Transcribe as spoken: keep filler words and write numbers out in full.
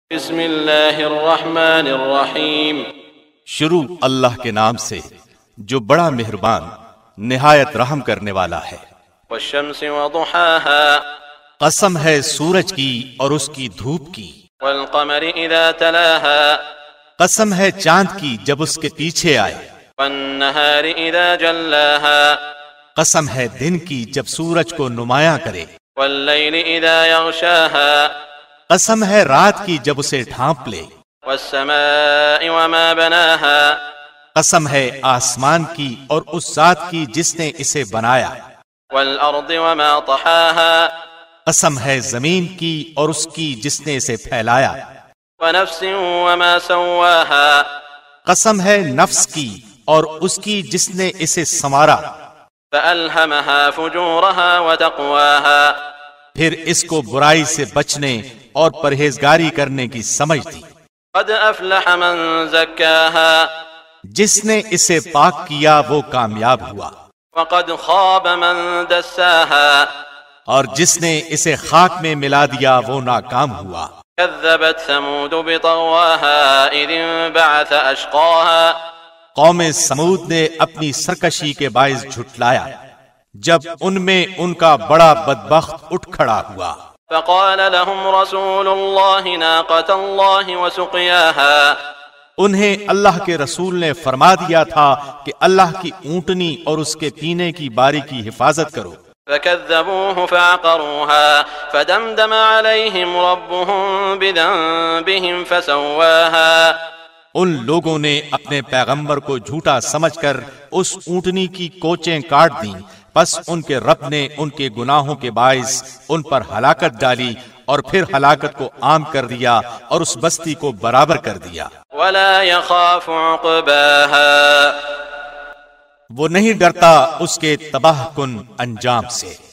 بسم اللہ الرحمن الرحیم، شروع اللہ کے نام سے جو بڑا مہربان نہایت رحم کرنے والا ہے۔ والشمس وضحاها، قسم ہے سورج کی اور اس کی دھوپ کی۔ والقمر اذا تلاها، قسم ہے چاند کی جب اس کے پیچھے آئے۔ والنہار اذا جلاها، قسم ہے دن کی جب سورج کو نمایاں کرے۔ واللیل اذا یغشاها، قسم ہے رات کی جب اسے ڈھانپ لے۔ والسماء وما بناها، قسم ہے آسمان کی اور اس ذات کی جس نے اسے بنایا۔ والارض وما طحاها، قسم ہے زمین کی اور اس کی جس نے اسے پھیلایا۔ ونفس وما سواها، قسم ہے نفس کی اور اس کی جس نے اسے سنوارا۔ فألهمها فجورها وتقواها، پھر اس کو برائی سے بچنے اور پرہیزگاری کرنے کی سمجھ دی۔ قد افلح من زکاها، جس نے اسے پاک کیا وہ کامیاب ہوا، وقد خاب من دساها، اور جس نے اسے خاک میں ملا دیا وہ ناکام ہوا۔ كذبت ثمود بطغواها اذ انبعث اشقاها، قوم سمود نے اپنی سرکشی کے باعث جھٹلایا جب ان میں ان کا بڑا بدبخت اٹھ کھڑا ہوا۔ فقال لهم رسول الله ناقة الله وسقياها، انہیں اللہ کے رسول نے فرما دیا تھا کہ اللہ کی اونٹنی اور اس کے پینے کی باری کی حفاظت کرو۔ فكذبوه فعقروها فدمدم عليهم ربهم بذنبهم فسواها، ان لوگوں نے اپنے پیغمبر کو جھوٹا سمجھ کر اس اونٹنی کی کوچیں کاٹ دیں، پس ان کے رب نے ان کے گناہوں کے باعث ان پر ہلاکت ڈالی اور پھر ہلاکت کو عام کر دیا اور اس بستی کو برابر کر دیا۔ ولا يخاف عقباها، وہ نہیں ڈرتا اس کے تباہ کن انجام سے۔